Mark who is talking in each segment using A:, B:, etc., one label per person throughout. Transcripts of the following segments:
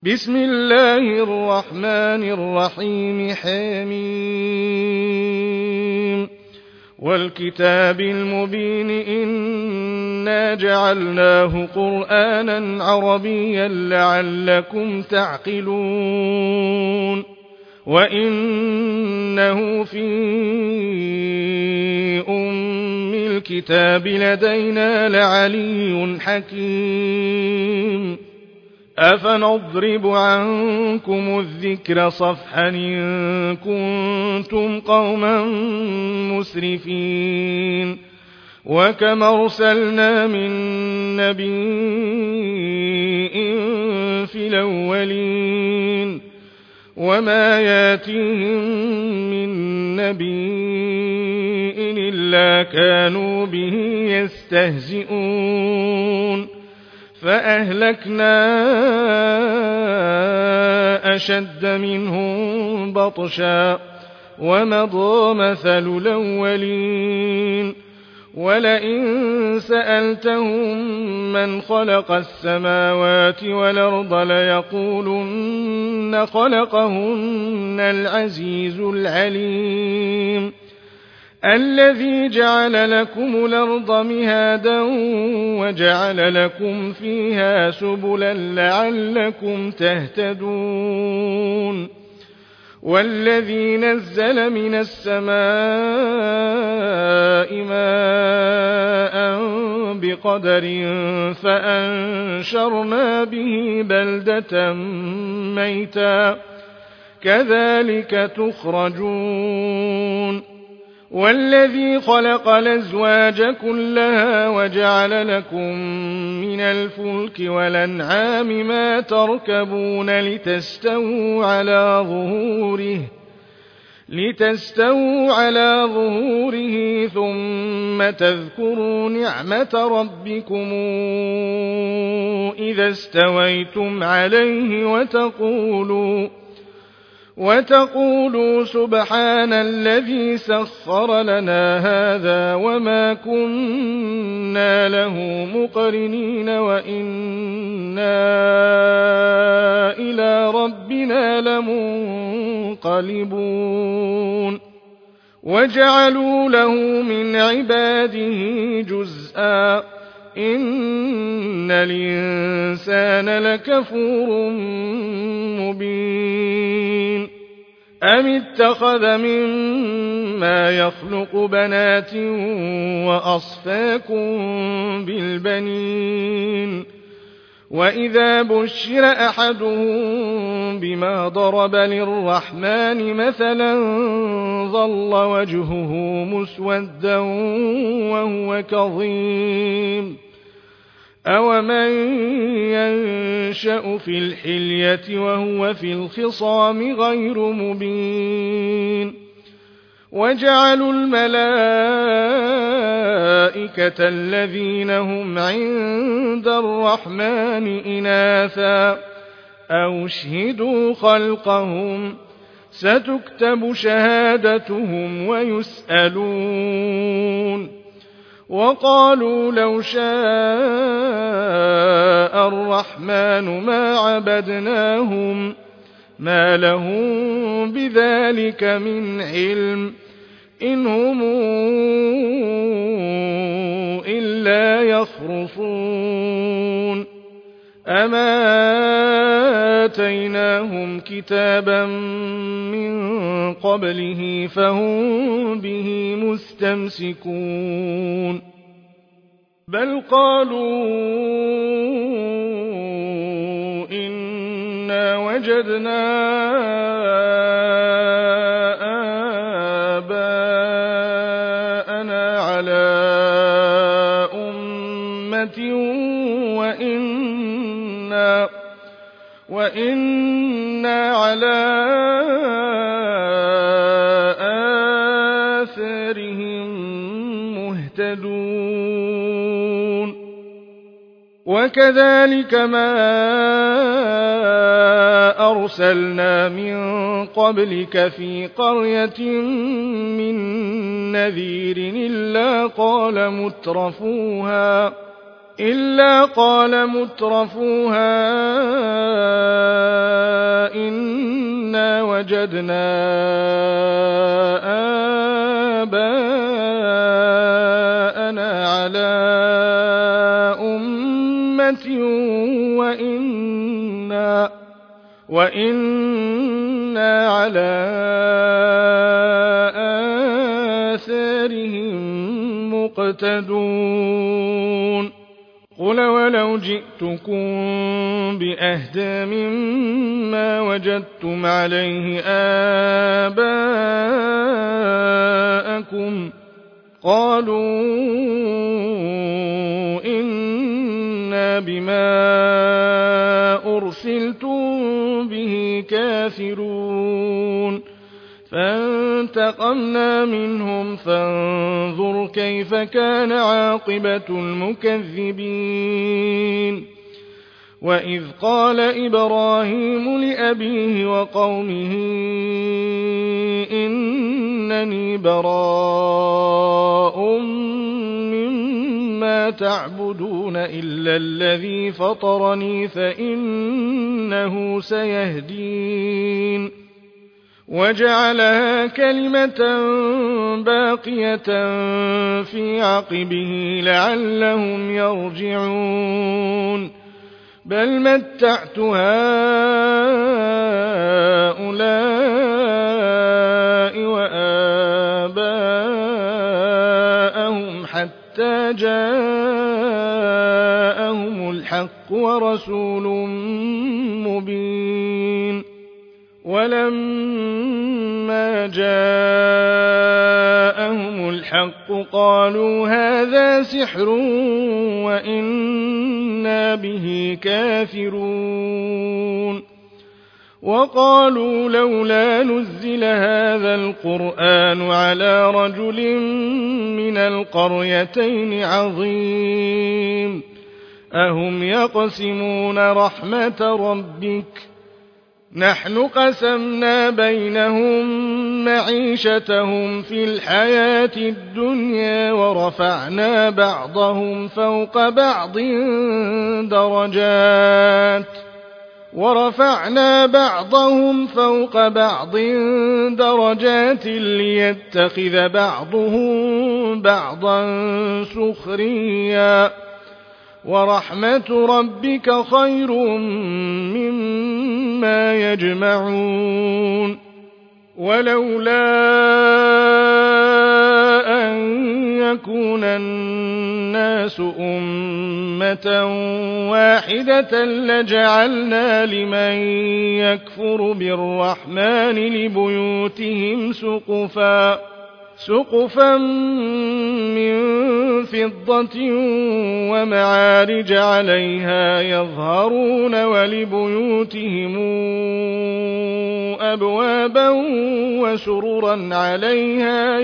A: بسم الله الرحمن الرحيم حميم والكتاب المبين إنا جعلناه قرآنا عربيا لعلكم تعقلون وإنه في أم الكتاب لدينا لعلي حكيم أفنضرب عنكم الذكر صفحا إن كنتم قوما مسرفين وكم أرسلنا من نبي في الأولين وما ياتيهم من نبي إلا كانوا به يستهزئون فأهلكنا أشد منهم بطشا ومضى مثل الأولين ولئن سألتهم من خلق السماوات والأرض ليقولن خلقهن العزيز العليم الذي جعل لكم الأرض مهادا وجعل لكم فيها سبلا لعلكم تهتدون والذي نزل من السماء ماء بقدر فأنشرنا به بلدة ميتا كذلك تخرجون والذي خلق الأزواج كلها وجعل لكم من الفلك والأنعام ما تركبون لتستووا على ظهوره ثم تذكروا نعمة ربكم إذا استويتم عليه وتقولوا سبحان الذي سخر لنا هذا وما كنا له مقرنين وإنا إلى ربنا لمنقلبون وجعلوا له من عباده جزءا إن الإنسان لكفور مبين أم اتخذ مما يخلق بنات وأصفاكم بالبنين وإذا بشر أحدهم بما ضرب للرحمن مثلا ظل وجهه مسودا وهو كظيم أومن ينشأ في الحلية وهو في الخصام غير مبين وجعلوا الملائكة الذين هم عند الرحمن إناثا أو اشهدوا خلقهم ستكتب شهادتهم ويسألون وقالوا لو شاء الرحمن ما عبدناهم ما لهم بذلك من علم إن هم إلا يخرصون أما آتيناهم كتابا من قبله فهم به مستمسكون بل قالوا إنا وجدنا آباءنا على أمة وإنا على آثارهم مهتدون وكذلك ما أرسلنا من قبلك في قرية من نذير إلا قال مترفوها وجدنا آباءنا على أمة وإنا على آثارهم مقتدون قل ولو جئتكم بأهدى مما وجدتم عليه آباءكم قالوا إنا بما أرسلتم به كافرون فانتقمنا منهم فانظر كيف كان عاقبة المكذبين وإذ قال إبراهيم لأبيه وقومه إنني براء مما تعبدون إلا الذي فطرني فإنه سيهدين وجعلها كلمة باقية في عقبه لعلهم يرجعون بل متعت هؤلاء وآباءهم حتى جاءهم الحق ورسول مبين ولما جاءهم الحق قالوا هذا سحر وإنا به كافرون وقالوا لولا نزل هذا القرآن على رجل من القريتين عظيم أهم يقسمون رحمة ربك نحن قسمنا بينهم معيشتهم في الحياة الدنيا ورفعنا بعضهم فوق بعض درجات ليتخذ بعضهم بعضا سخريا ورحمة ربك خير مما يجمعون ولولا أن يكون الناس أمة واحدة لجعلنا لمن يكفر بالرحمن لبيوتهم سقفا من فضة ومعارج عليها يظهرون ولبيوتهم أبوابا وسررا عليها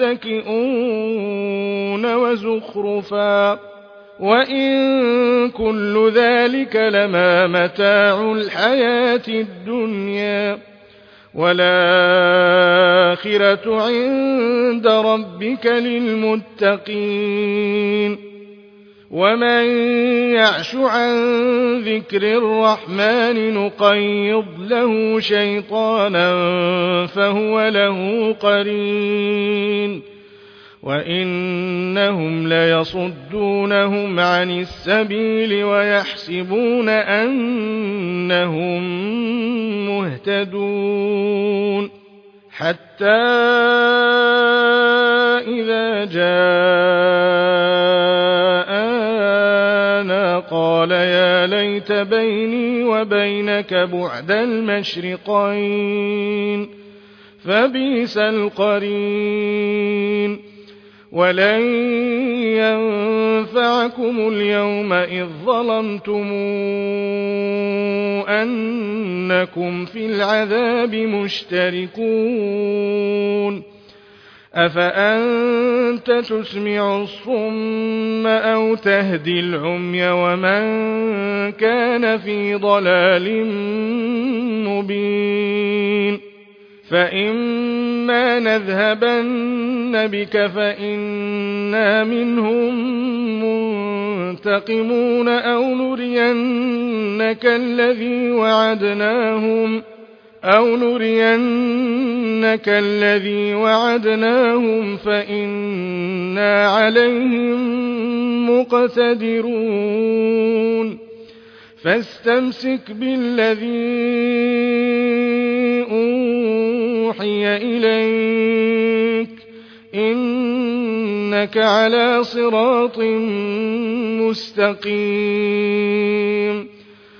A: يتكئون وزخرفا وإن كل ذلك لما متاع الحياة الدنيا والآخرة عند ربك للمتقين ومن يعش عن ذكر الرحمن نقيض له شيطانا فهو له قرين وإنهم ليصدونهم عن السبيل ويحسبون أنهم مهتدون حتى إذا جاءنا قال يا ليت بيني وبينك بعد المشرقين فبئس القرين ولن ينفعكم اليوم إذ ظلمتم أنكم في العذاب مشتركون أفأنت تسمع الصم أو تهدي العمي ومن كان في ضلال مبين فإما نذهبن بك فإنا منهم منتقمون أو نرينك الذي وعدناهم أو نرينك الذي وعدناهم فإنا عليهم مقتدرون فاستمسك بالذي أوحي إليك إنك على صراط مستقيم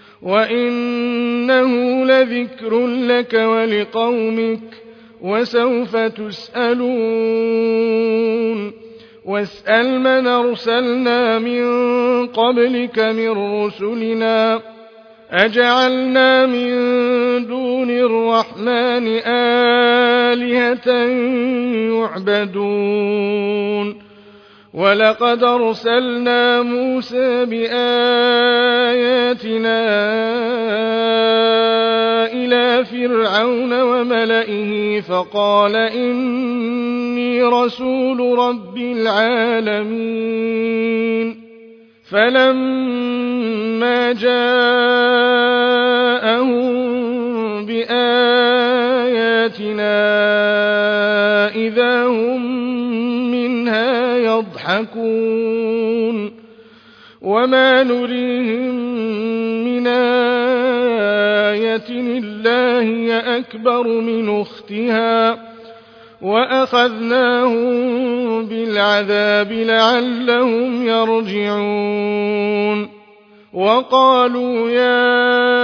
A: وإنه لذكر لك ولقومك وسوف تسألون واسأل من أرسلنا من قبلك من رسلنا أجعلنا من دون الرحمن آلهة يعبدون ولقد أرسلنا موسى بآياتنا إلى فرعون وملئه فقال إني رسول رب العالمين فلما جاءهم بآياتنا إذا هم منها يضحكون وما نريهم من آية إلا هي أكبر من أختها وأخذناهم بالعذاب لعلهم يرجعون وقالوا يا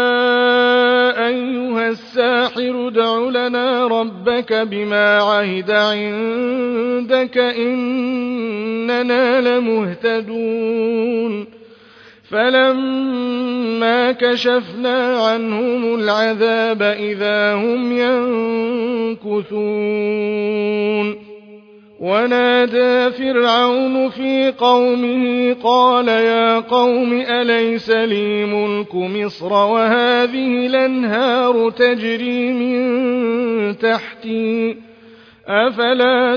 A: أيها الساحر ادع لنا ربك بما عهد عندك إننا لمهتدون فلما كشفنا عنهم العذاب إذا هم ينكثون ونادى فرعون في قومه قال يا قوم أليس لي ملك مصر وهذه الأنهار تجري من تحتي أفلا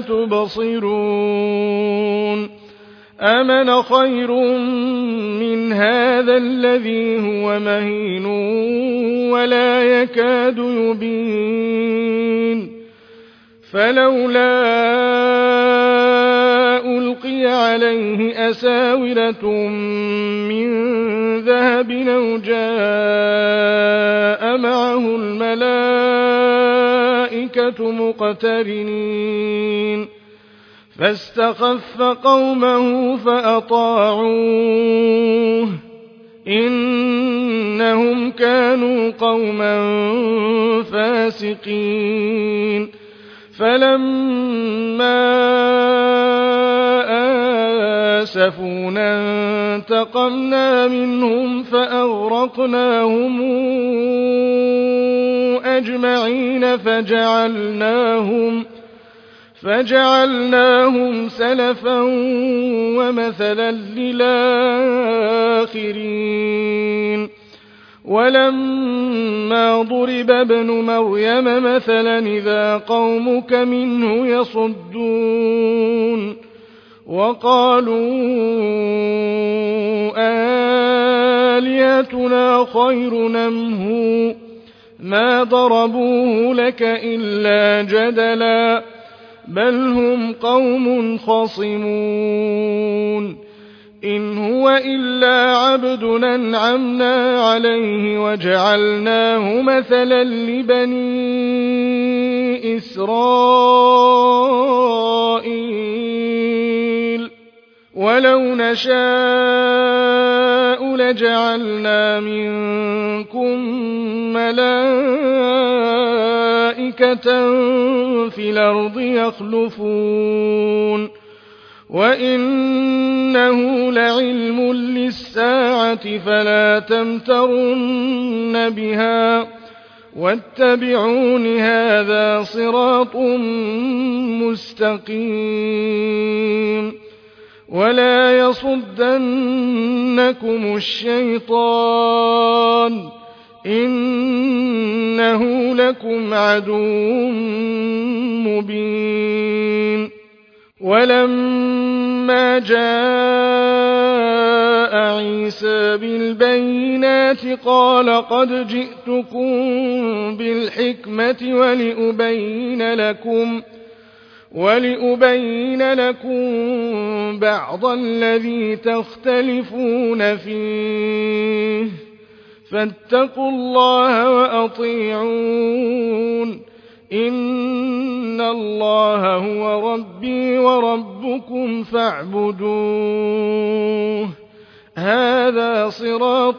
A: تبصرون أمن خير من هذا الذي هو مهين ولا يكاد يبين فلولا ألقي عليه أساورة من ذهب أو جاء معه الملائكة مقترنين فاستخف قومه فأطاعوه إنهم كانوا قوما فاسقين فلما آسفونا انتقمنا منهم فأغرقناهم أجمعين فجعلناهم سلفا ومثلا للآخرين ولما ضرب ابن مريم مثلا إذا قومك منه يصدون وقالوا آلهتنا خير نمه ما ضربوه لك إلا جدلا بل هم قوم خصمون إن هو إلا عبد أنعمنا عليه وجعلناه مثلا لبني إسرائيل ولو نشاء لجعلنا منكم ملائكة في الأرض يخلفون وإنه لعلم للساعة فلا تمترن بها واتبعون هذا صراط مستقيم ولا يصدنكم الشيطان إنه لكم عدو مبين ولما فلما جاء عيسى بالبينات قال قد جئتكم بالحكمة ولأبين لكم بعض الذي تختلفون فيه فاتقوا الله وأطيعون إن الله هو ربي وربكم فاعبدوه هذا صراط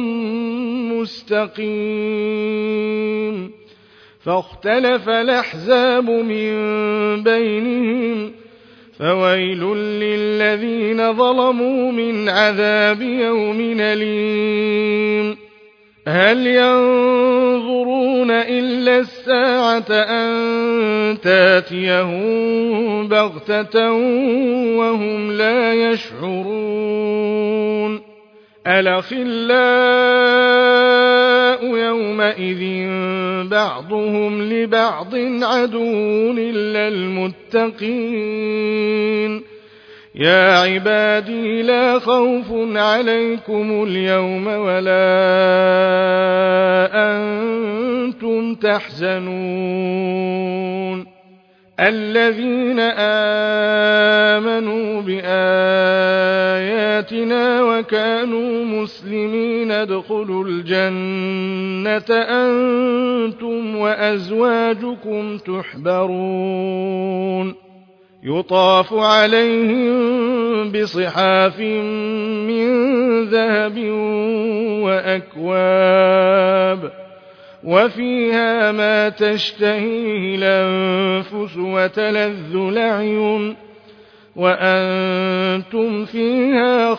A: مستقيم فاختلف الأحزاب من بينهم فويل للذين ظلموا من عذاب يوم أليم هل ينظرون إلا الساعة أن تاتيهم بغتة وهم لا يشعرون الأخلاء يومئذ بعضهم لبعض عدو إلا المتقين يا عبادي لا خوف عليكم اليوم ولا أنتم تحزنون الذين آمنوا بآياتنا وكانوا مسلمين ادخلوا الجنة أنتم وأزواجكم تحبرون يطاف عليهم بصحاف من ذهب وأكواب وفيها ما تشتهيه الأنفس وتلذ الأعين وأنتم فيها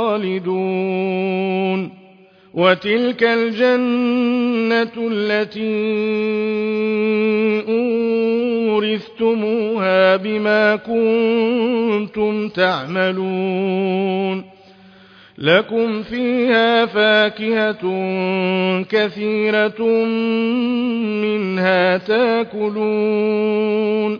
A: خالدون وتلك الجنة التي أورثتموها بما كنتم تعملون لكم فيها فاكهة كثيرة منها تاكلون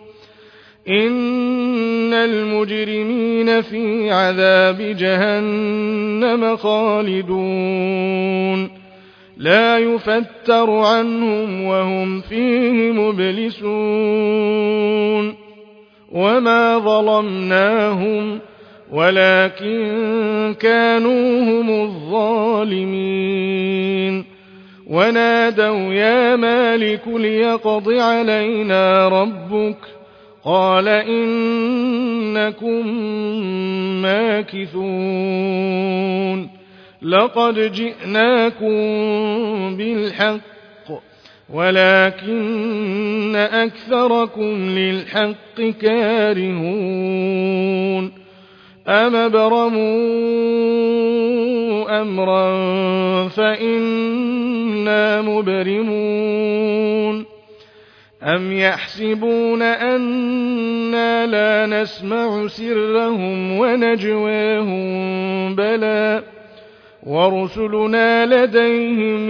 A: إن المجرمين في عذاب جهنم خالدون لا يفتر عنهم وهم فيه مبلسون وما ظلمناهم ولكن كانوا هم الظالمين ونادوا يا مالك ليقض علينا ربك قال إنكم ماكثون لقد جئناكم بالحق ولكن أكثركم للحق كارهون أم برموا أمرا فإنا مبرمون أم يحسبون أنا لا نسمع سرهم ونجواهم بلى ورسلنا لديهم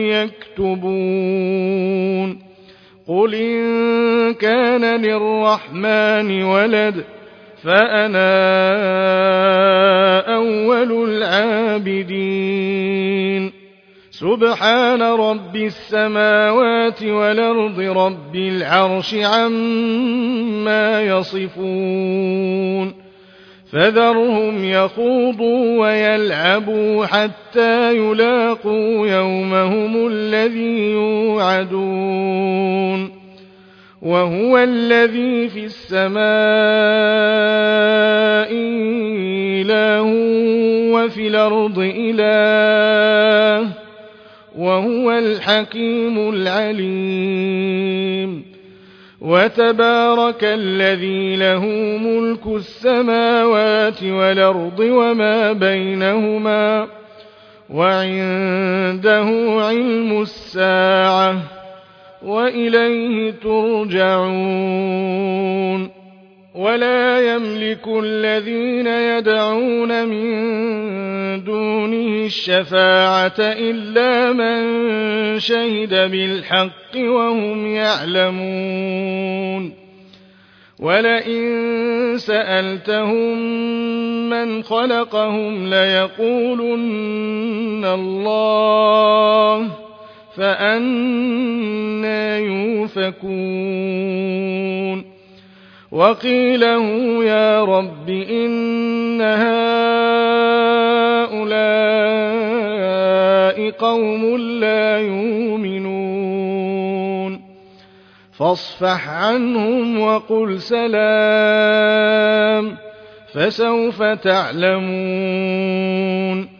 A: يكتبون قل إن كان للرحمن ولد فأنا أول العابدين سبحان رب السماوات والأرض رب العرش عما يصفون فذرهم يخوضوا ويلعبوا حتى يلاقوا يومهم الذي يوعدون وهو الذي في السماء إله وفي الأرض إله وهو الحكيم العليم وتبارك الذي له ملك السماوات والأرض وما بينهما وعنده علم الساعة وإليه ترجعون ولا يملك الذين يدعون من دونه الشفاعة إلا من شهد بالحق وهم يعلمون ولئن سألتهم من خلقهم ليقولن الله فأنى يؤفكون وقيله يا رب إن هؤلاء قوم لا يؤمنون فاصفح عنهم وقل سلام فسوف تعلمون